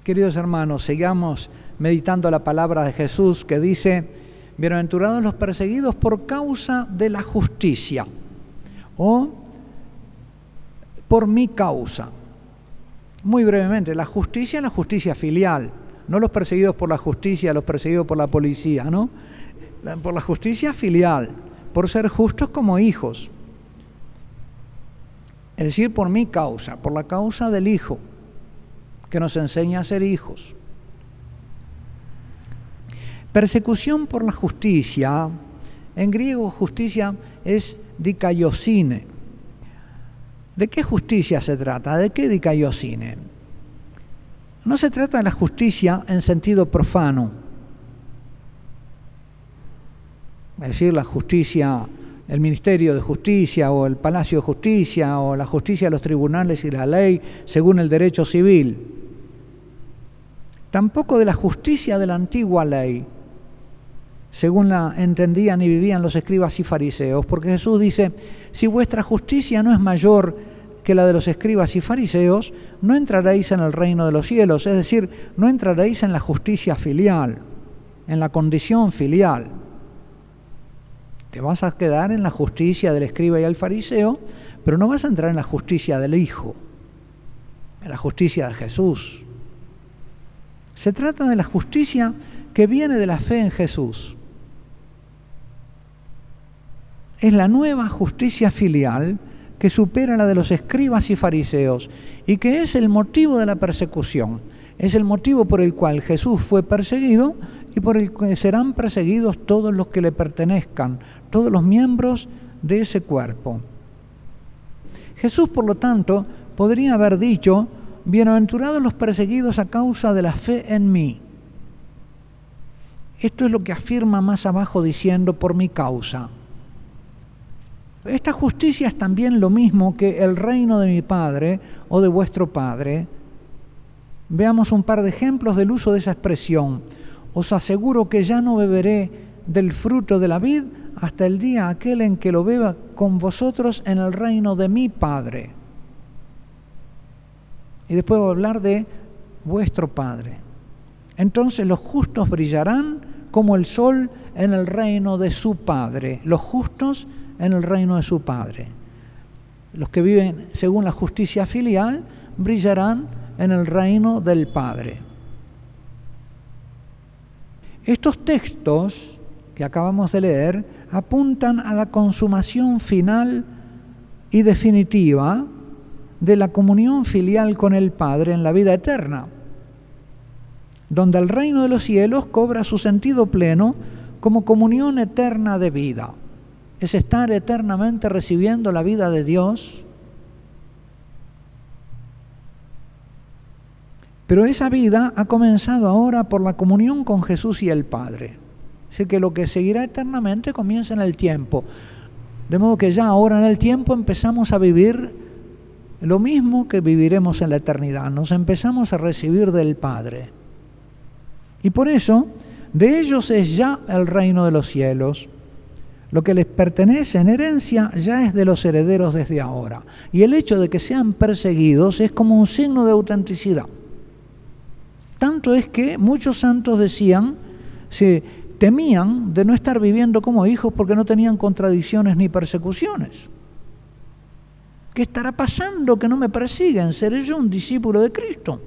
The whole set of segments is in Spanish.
Queridos hermanos, sigamos meditando la palabra de Jesús que dice: bienaventurados los perseguidos por causa de la justicia, o por mi causa. Muy brevemente, la justicia filial, no los perseguidos por la justicia, los perseguidos por la policía, ¿no? Por la justicia filial, por ser justos como hijos. Es decir, por mi causa, por la causa del Hijo, que nos enseña a ser hijos. Persecución por la justicia, en griego justicia es dikaiosine. ¿De qué justicia se trata? ¿De qué dikaiosine? No se trata de la justicia en sentido profano, es decir, la justicia, el Ministerio de Justicia o el Palacio de Justicia o la justicia de los tribunales y la ley según el derecho civil. Tampoco de la justicia de la antigua ley, según la entendían y vivían los escribas y fariseos, porque Jesús dice: si vuestra justicia no es mayor que la de los escribas y fariseos, no entraréis en el reino de los cielos, es decir, no entraréis en la justicia filial, en la condición filial. Te vas a quedar en la justicia del escriba y el fariseo, pero no vas a entrar en la justicia del Hijo, en la justicia de Jesús. Se trata de la justicia que viene de la fe en Jesús. Es la nueva justicia filial que supera la de los escribas y fariseos y que es el motivo de la persecución. Es el motivo por el cual Jesús fue perseguido y por el que serán perseguidos todos los que le pertenezcan, todos los miembros de ese cuerpo. Jesús, por lo tanto, podría haber dicho: bienaventurados los perseguidos a causa de la fe en mí. Esto es lo que afirma más abajo diciendo: por mi causa. Esta justicia es también lo mismo que el reino de mi Padre o de vuestro Padre. Veamos un par de ejemplos del uso de esa expresión. Os aseguro que ya no beberé del fruto de la vid hasta el día aquel en que lo beba con vosotros en el reino de mi Padre. Y después va a hablar de vuestro Padre. Entonces los justos brillarán como el sol en el reino de su Padre. Los justos en el reino de su Padre. Los que viven según la justicia filial brillarán en el reino del Padre. Estos textos que acabamos de leer apuntan a la consumación final y definitiva de la comunión filial con el Padre en la vida eterna, donde el reino de los cielos cobra su sentido pleno como comunión eterna de vida. Es estar eternamente recibiendo la vida de Dios. Pero esa vida ha comenzado ahora por la comunión con Jesús y el Padre. Así que lo que seguirá eternamente comienza en el tiempo. De modo que ya ahora en el tiempo empezamos a vivir lo mismo que viviremos en la eternidad. Nos empezamos a recibir del Padre. Y por eso, de ellos es ya el reino de los cielos. Lo que les pertenece en herencia ya es de los herederos desde ahora. Y el hecho de que sean perseguidos es como un signo de autenticidad. Tanto es que muchos santos decían, se temían de no estar viviendo como hijos porque no tenían contradicciones ni persecuciones. ¿Qué estará pasando que no me persiguen? ¿Seré yo un discípulo de Cristo?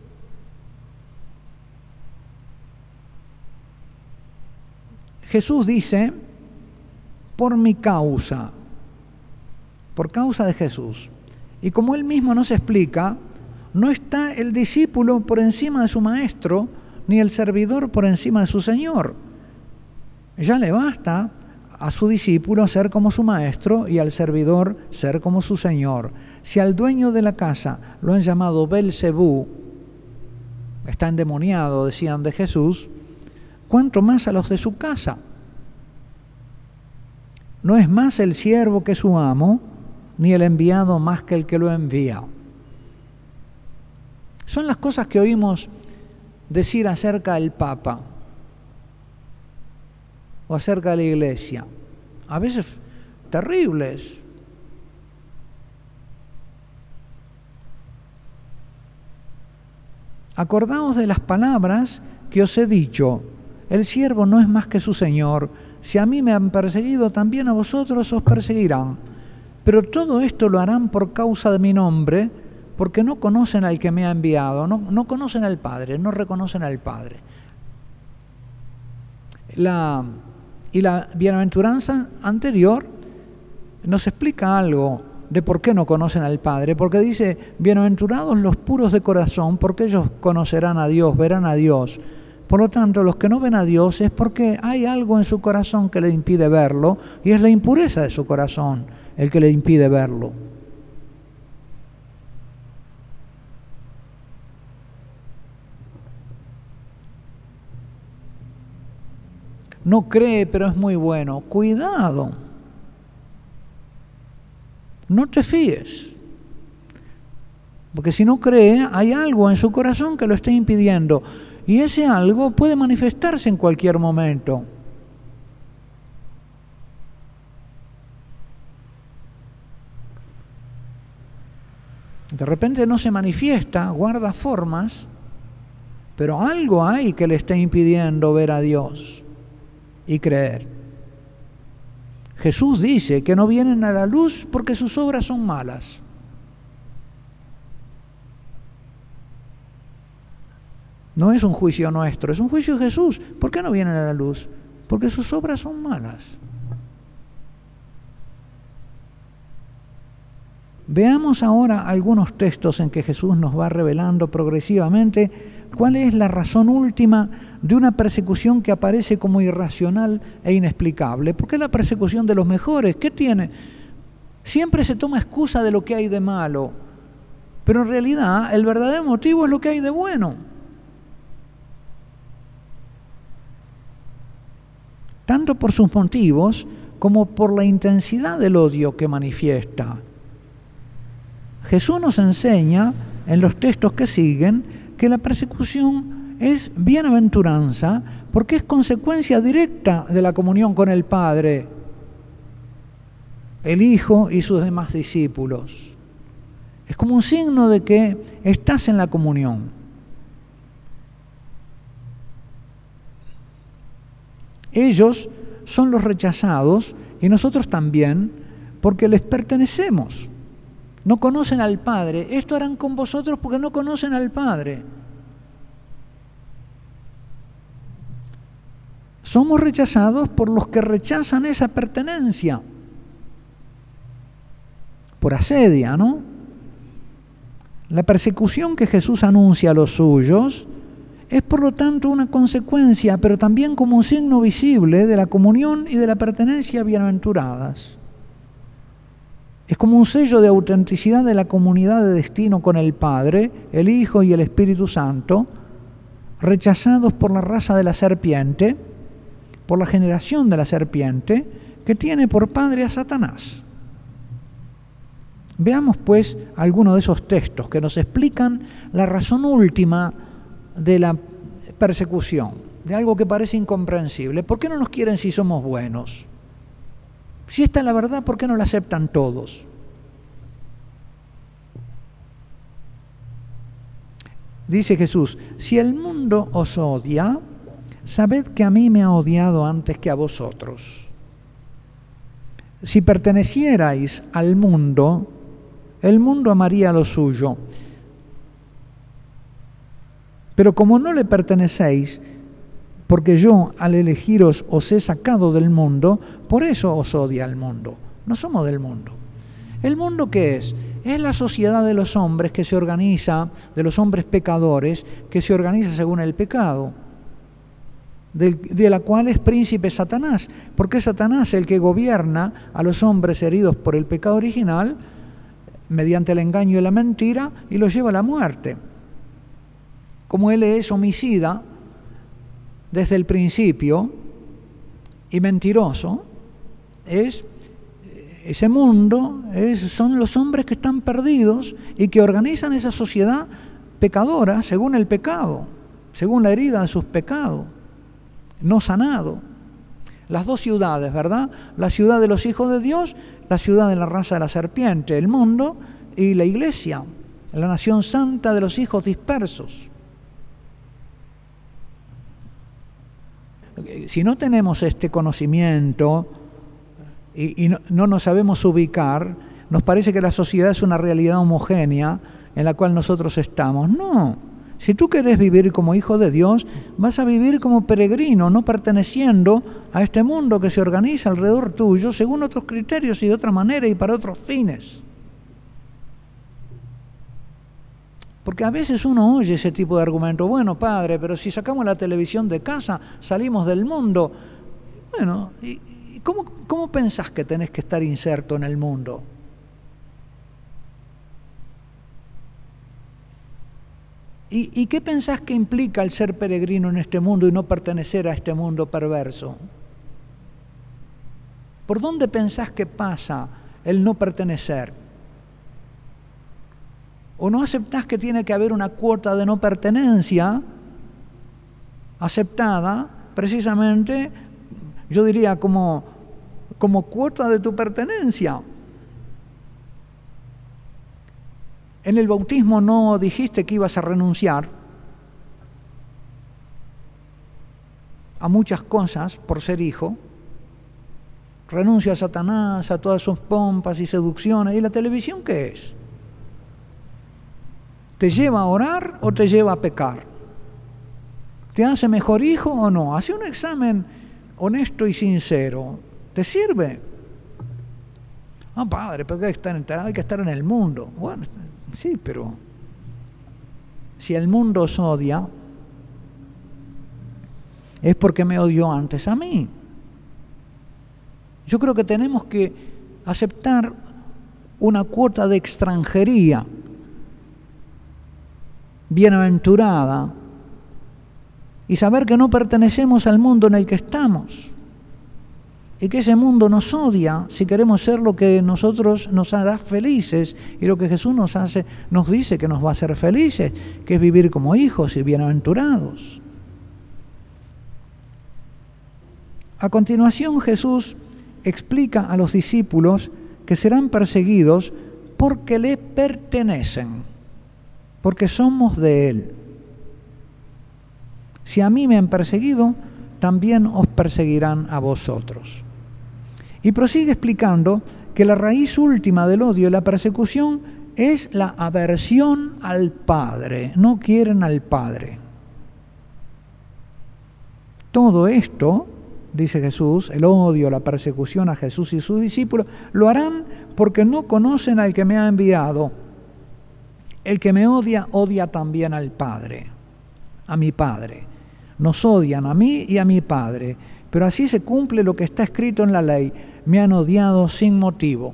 Jesús dice: por mi causa, por causa de Jesús. Y como él mismo nos explica, no está el discípulo por encima de su maestro, ni el servidor por encima de su señor. Ya le basta a su discípulo ser como su maestro y al servidor ser como su señor. Si al dueño de la casa lo han llamado Belcebú, está endemoniado, decían de Jesús, ¿cuánto más a los de su casa? No es más el siervo que su amo, ni el enviado más que el que lo envía. Son las cosas que oímos decir acerca del Papa o acerca de la Iglesia. A veces terribles. acordaos de las palabras que os he dicho, el siervo no es más que su Señor, si a mí me han perseguido, también a vosotros os perseguirán. Pero todo esto lo harán por causa de mi nombre, porque no conocen al que me ha enviado, no conocen al Padre, no reconocen al Padre. La bienaventuranza anterior nos explica algo de por qué no conocen al Padre, porque dice, bienaventurados los puros de corazón, porque ellos conocerán a Dios, verán a Dios. Por lo tanto, los que no ven a Dios es porque hay algo en su corazón que le impide verlo, y es la impureza de su corazón el que le impide verlo. No cree, pero es muy bueno. Cuidado. No te fíes. Porque si no cree, hay algo en su corazón que lo está impidiendo. Y ese algo puede manifestarse en cualquier momento. De repente no se manifiesta, guarda formas, pero algo hay que le está impidiendo ver a Dios y creer. Jesús dice que no vienen a la luz porque sus obras son malas. No es un juicio nuestro, es un juicio de Jesús. ¿Por qué no vienen a la luz? Porque sus obras son malas. Veamos ahora algunos textos en que Jesús nos va revelando progresivamente cuál es la razón última de una persecución que aparece como irracional e inexplicable. ¿Por qué la persecución de los mejores? ¿Qué tiene? Siempre se toma excusa de lo que hay de malo, pero en realidad el verdadero motivo es lo que hay de bueno. Tanto por sus motivos como por la intensidad del odio que manifiesta. Jesús nos enseña en los textos que siguen que la persecución es bienaventuranza porque es consecuencia directa de la comunión con el Padre, el Hijo y sus demás discípulos. Es como un signo de que estás en la comunión. Ellos son los rechazados y nosotros también porque les pertenecemos. No conocen al Padre. Esto harán con vosotros porque no conocen al Padre. Somos rechazados por los que rechazan esa pertenencia. Por asedia, ¿no? La persecución que Jesús anuncia a los suyos es por lo tanto una consecuencia, pero también como un signo visible de la comunión y de la pertenencia bienaventuradas. Es como un sello de autenticidad de la comunidad de destino con el Padre, el Hijo y el Espíritu Santo, rechazados por la raza de la serpiente, por la generación de la serpiente, que tiene por padre a Satanás. Veamos pues algunos de esos textos que nos explican la razón última de la persecución, de algo que parece incomprensible. ¿Por qué no nos quieren si somos buenos? Si esta es la verdad, ¿por qué no la aceptan todos? Dice Jesús, si el mundo os odia, sabed que a mí me ha odiado antes que a vosotros. Si pertenecierais al mundo, el mundo amaría lo suyo. Pero como no le pertenecéis, porque yo al elegiros os he sacado del mundo, por eso os odia el mundo. No somos del mundo. ¿El mundo qué es? Es la sociedad de los hombres que se organiza, de los hombres pecadores, que se organiza según el pecado, de la cual es príncipe Satanás, porque es Satanás el que gobierna a los hombres heridos por el pecado original, mediante el engaño y la mentira, y los lleva a la muerte. Como él es homicida desde el principio y mentiroso, ese mundo son los hombres que están perdidos y que organizan esa sociedad pecadora según el pecado, según la herida de sus pecados, no sanado. Las dos ciudades, ¿verdad? La ciudad de los hijos de Dios, la ciudad de la raza de la serpiente, el mundo, y la iglesia, la nación santa de los hijos dispersos. si no tenemos este conocimiento y no nos sabemos ubicar, nos parece que la sociedad es una realidad homogénea en la cual nosotros estamos. No, si tú querés vivir como hijo de Dios, vas a vivir como peregrino, no perteneciendo a este mundo que se organiza alrededor tuyo según otros criterios y de otra manera y para otros fines. Porque a veces uno oye ese tipo de argumento, bueno, padre, pero si sacamos la televisión de casa, salimos del mundo. Bueno, ¿y cómo pensás que tenés que estar inserto en el mundo? ¿Y qué pensás que implica el ser peregrino en este mundo y no pertenecer a este mundo perverso? ¿Por dónde pensás que pasa el no pertenecer? ¿O no aceptás que tiene que haber una cuota de no pertenencia aceptada precisamente, yo diría, como cuota de tu pertenencia? En el bautismo no dijiste que ibas a renunciar a muchas cosas por ser hijo. Renuncia a Satanás, a todas sus pompas y seducciones. ¿Y la televisión qué es? ¿Te lleva a orar o te lleva a pecar? ¿Te hace mejor hijo o no? Hace un examen honesto y sincero. ¿Te sirve? Ah, padre, pero hay que estar en el mundo. Bueno, sí, pero si el mundo os odia, es porque me odió antes a mí. Yo creo que tenemos que aceptar una cuota de extranjería bienaventurada y saber que no pertenecemos al mundo en el que estamos y que ese mundo nos odia si queremos ser lo que nosotros nos hará felices y lo que Jesús nos dice que nos va a hacer felices, que es vivir como hijos y bienaventurados. A continuación, Jesús explica a los discípulos que serán perseguidos porque le pertenecen, porque somos de Él. Si a mí me han perseguido, también os perseguirán a vosotros. Y prosigue explicando que la raíz última del odio y la persecución es la aversión al Padre. No quieren al Padre. Todo esto, dice Jesús, el odio, la persecución a Jesús y sus discípulos, lo harán porque no conocen al que me ha enviado. El que me odia, odia también al Padre, a mi Padre. Nos odian a mí y a mi Padre, pero así se cumple lo que está escrito en la ley. Me han odiado sin motivo.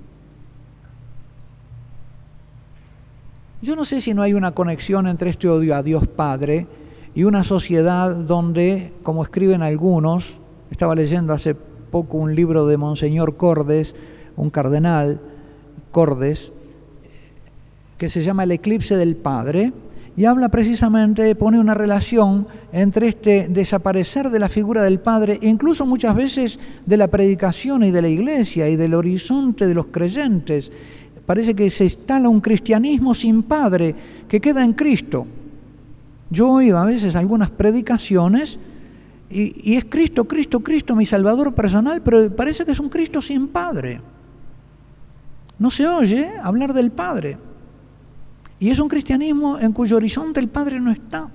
Yo no sé si no hay una conexión entre este odio a Dios Padre y una sociedad donde, como escriben algunos, estaba leyendo hace poco un libro de Monseñor Cordes, un cardenal Cordes, que se llama El eclipse del Padre, y habla precisamente, pone una relación entre este desaparecer de la figura del Padre, e incluso muchas veces de la predicación y de la iglesia y del horizonte de los creyentes. Parece que se instala un cristianismo sin Padre, que queda en Cristo. Yo oigo a veces algunas predicaciones y es Cristo, Cristo, Cristo, mi Salvador personal, pero parece que es un Cristo sin Padre. No se oye hablar del Padre. Y es un cristianismo en cuyo horizonte el Padre no está.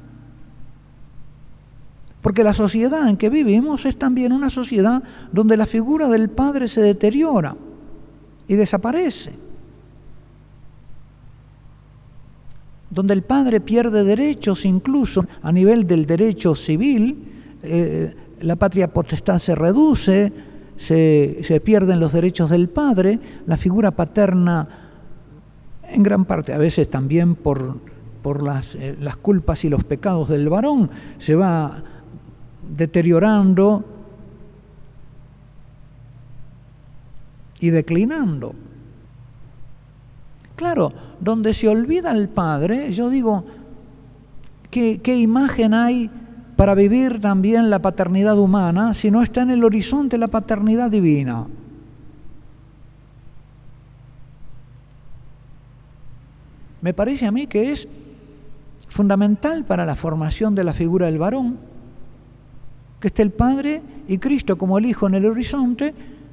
Porque la sociedad en que vivimos es también una sociedad donde la figura del Padre se deteriora y desaparece. Donde el Padre pierde derechos, incluso a nivel del derecho civil, la patria potestad se reduce, se pierden los derechos del Padre, la figura paterna en gran parte, a veces también por las culpas y los pecados del varón, se va deteriorando y declinando. Claro, donde se olvida el Padre, yo digo, ¿qué imagen hay para vivir también la paternidad humana si no está en el horizonte la paternidad divina? Me parece a mí que es fundamental para la formación de la figura del varón. que esté el Padre y Cristo como el Hijo en el horizonte,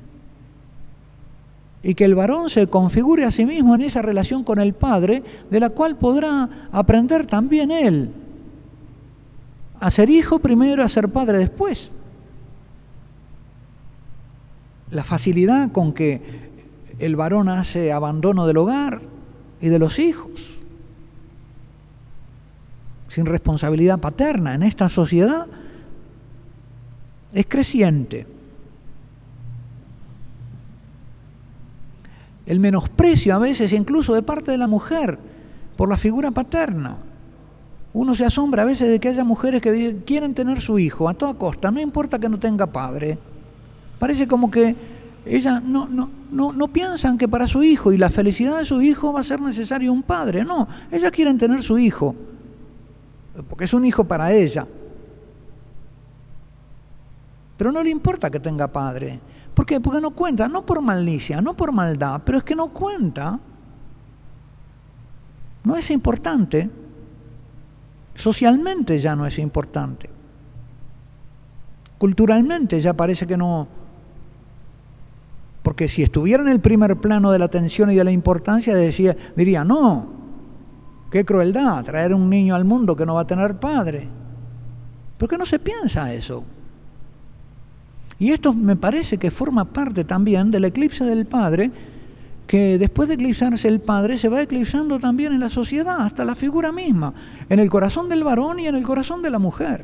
y que el varón se configure a sí mismo en esa relación con el Padre, de la cual podrá aprender también él a ser hijo primero, a ser padre después. La facilidad con que el varón hace abandono del hogar y de los hijos, sin responsabilidad paterna en esta sociedad, es creciente. El menosprecio a veces incluso de parte de la mujer por la figura paterna. Uno se asombra a veces de que haya mujeres que quieren tener su hijo a toda costa, no importa que no tenga padre. Parece como que ellas no piensan que para su hijo y la felicidad de su hijo va a ser necesario un padre. No, ellas quieren tener su hijo, porque es un hijo para ella. Pero no le importa que tenga padre. ¿Por qué? Porque no cuenta, no por malicia, no por maldad, pero es que no cuenta. No es importante. Socialmente ya no es importante. Culturalmente ya parece que no. Porque si estuviera en el primer plano de la atención y de la importancia, diría, no, qué crueldad traer un niño al mundo que no va a tener padre. ¿Por qué no se piensa eso? Y esto me parece que forma parte también del eclipse del padre, que después de eclipsarse el padre se va eclipsando también en la sociedad, hasta la figura misma, en el corazón del varón y en el corazón de la mujer.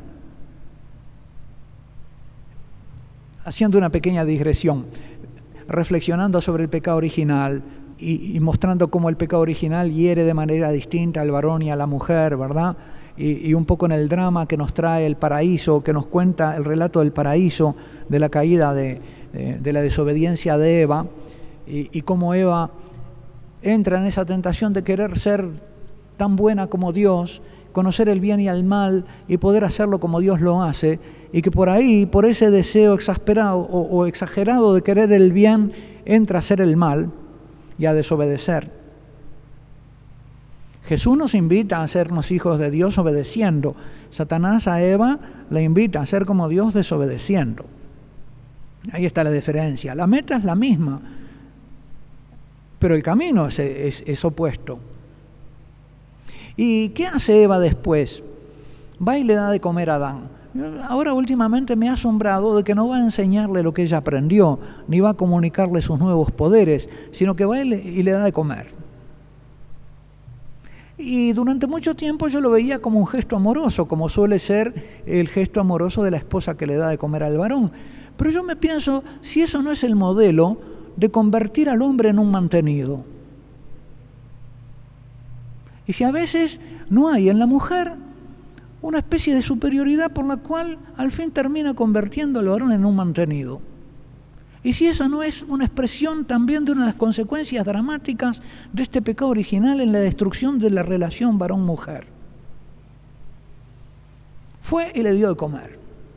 Haciendo una pequeña digresión, reflexionando sobre el pecado original y mostrando cómo el pecado original hiere de manera distinta al varón y a la mujer, ¿verdad? Y un poco en el drama que nos trae el paraíso, que nos cuenta el relato del paraíso, de la caída de la desobediencia de Eva, y cómo Eva entra en esa tentación de querer ser tan buena como Dios, conocer el bien y el mal y poder hacerlo como Dios lo hace, y que por ahí, por ese deseo exasperado o exagerado de querer el bien, entra a hacer el mal y a desobedecer. Jesús nos invita a hacernos hijos de Dios obedeciendo. Satanás a Eva la invita a ser como Dios desobedeciendo. Ahí está la diferencia. La meta es la misma, pero el camino es opuesto. ¿Y qué hace Eva después? Va y le da de comer a Adán. Ahora últimamente me ha asombrado de que no va a enseñarle lo que ella aprendió, ni va a comunicarle sus nuevos poderes, sino que va y le da de comer. Y durante mucho tiempo yo lo veía como un gesto amoroso, como suele ser el gesto amoroso de la esposa que le da de comer al varón. Pero yo me pienso, si eso no es el modelo de convertir al hombre en un mantenido. Y si a veces no hay en la mujer una especie de superioridad por la cual al fin termina convirtiendo al varón en un mantenido. Y si eso no es una expresión también de una de las consecuencias dramáticas de este pecado original en la destrucción de la relación varón-mujer. Fue y le dio de comer.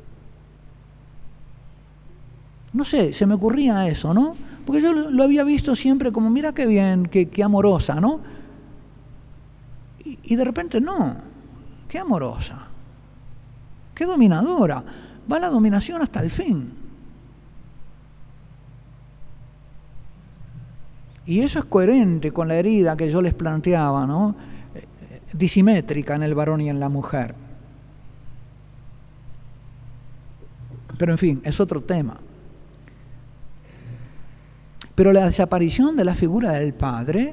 No sé, se me ocurría eso, ¿no? Porque yo lo había visto siempre como, mira qué bien, qué amorosa, ¿no? Y de repente no, qué amorosa, qué dominadora. Va la dominación hasta el fin. Y eso es coherente con la herida que yo les planteaba, ¿no? Disimétrica en el varón y en la mujer. Pero en fin, es otro tema. Pero la desaparición de la figura del padre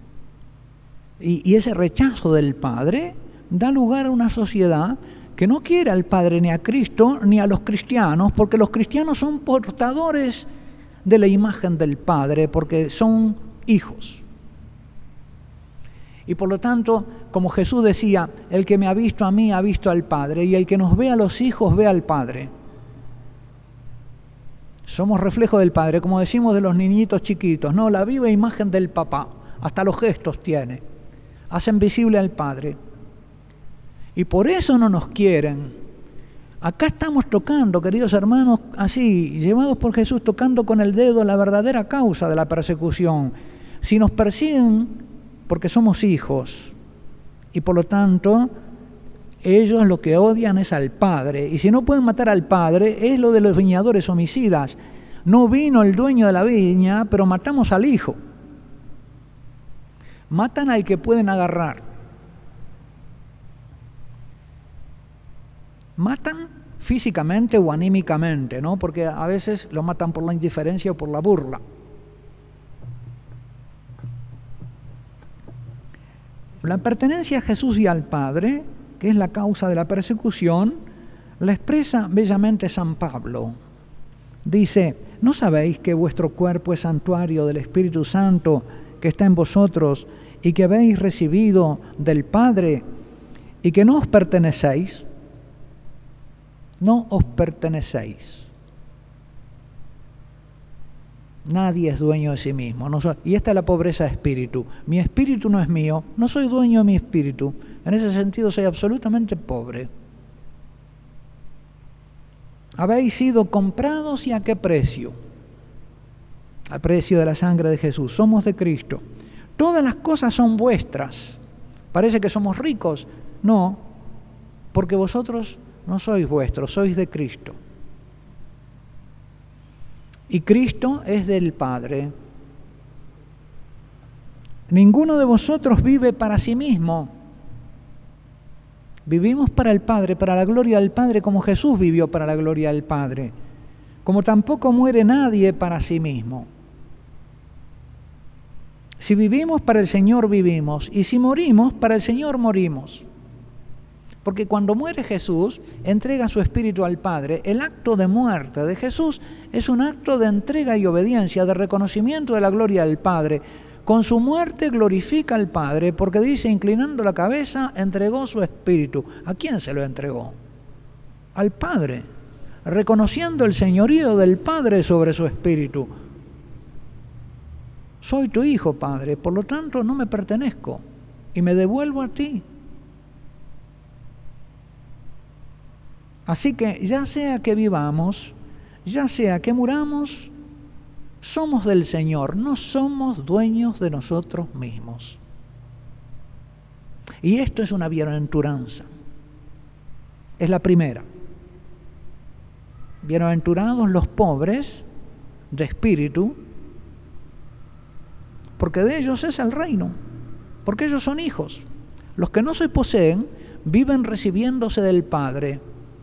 y ese rechazo del padre da lugar a una sociedad que no quiere al padre ni a Cristo ni a los cristianos, porque los cristianos son portadores de la imagen del Padre, porque son hijos. Y por lo tanto, como Jesús decía, el que me ha visto a mí ha visto al Padre, y el que nos ve a los hijos ve al Padre. Somos reflejo del Padre, como decimos de los niñitos chiquitos, ¿no? La viva imagen del papá, hasta los gestos tiene, hacen visible al Padre. Y por eso no nos quieren. Acá estamos tocando, queridos hermanos, así, llevados por Jesús, tocando con el dedo la verdadera causa de la persecución. Si nos persiguen porque somos hijos y por lo tanto Ellos lo que odian es al Padre. Y si no pueden matar al Padre, es lo de los viñadores homicidas. No vino el dueño de la viña, pero matamos al hijo. Matan al que pueden agarrar. Matan físicamente o anímicamente, ¿no? Porque a veces lo matan por la indiferencia o por la burla. La pertenencia a Jesús y al Padre, que es la causa de la persecución, la expresa bellamente San Pablo. Dice: ¿no sabéis que vuestro cuerpo es santuario del Espíritu Santo que está en vosotros y que habéis recibido del Padre y que no os pertenecéis? No os pertenecéis. Nadie es dueño de sí mismo. Y esta es la pobreza de espíritu. Mi espíritu no es mío, no soy dueño de mi espíritu. En ese sentido soy absolutamente pobre. Habéis sido comprados, ¿y a qué precio? Al precio de la sangre de Jesús. Somos de Cristo. Todas las cosas son vuestras. Parece que somos ricos. No, porque vosotros no sois vuestros, sois de Cristo. Y Cristo es del Padre. Ninguno de vosotros vive para sí mismo. Vivimos para el Padre, para la gloria del Padre, como Jesús vivió para la gloria del Padre. Como tampoco muere nadie para sí mismo. Si vivimos, para el Señor vivimos. Y si morimos, para el Señor morimos. Porque cuando muere Jesús, entrega su espíritu al Padre. El acto de muerte de Jesús es un acto de entrega y obediencia, de reconocimiento de la gloria del Padre. Con su muerte glorifica al Padre, porque dice, inclinando la cabeza, entregó su espíritu. ¿A quién se lo entregó? Al Padre, reconociendo el señorío del Padre sobre su espíritu. Soy tu hijo, Padre, por lo tanto no me pertenezco y me devuelvo a ti. Así que ya sea que vivamos, ya sea que muramos, somos del Señor, no somos dueños de nosotros mismos. Y esto es una bienaventuranza. Es la primera. Bienaventurados los pobres de espíritu, porque de ellos es el reino, porque ellos son hijos. Los que no se poseen viven recibiéndose del Padre.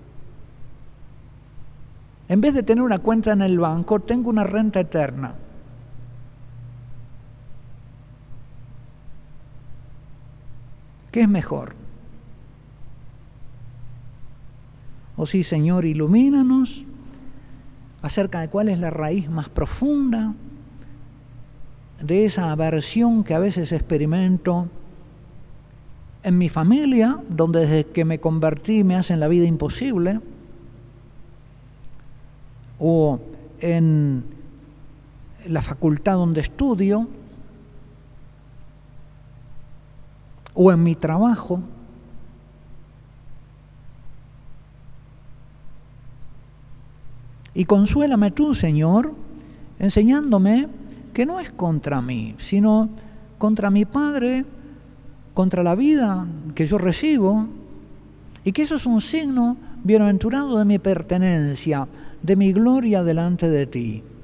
En vez de tener una cuenta en el banco, tengo una renta eterna. ¿Qué es mejor? Oh sí, Señor, ilumínanos acerca de cuál es la raíz más profunda de esa aversión que a veces experimento en mi familia, donde desde que me convertí me hacen la vida imposible, o en la facultad donde estudio, o en mi trabajo. Y consuélame tú, Señor, enseñándome que no es contra mí, sino contra mi Padre, contra la vida que yo recibo, y que eso es un signo bienaventurado de mi pertenencia, de mi gloria delante de ti.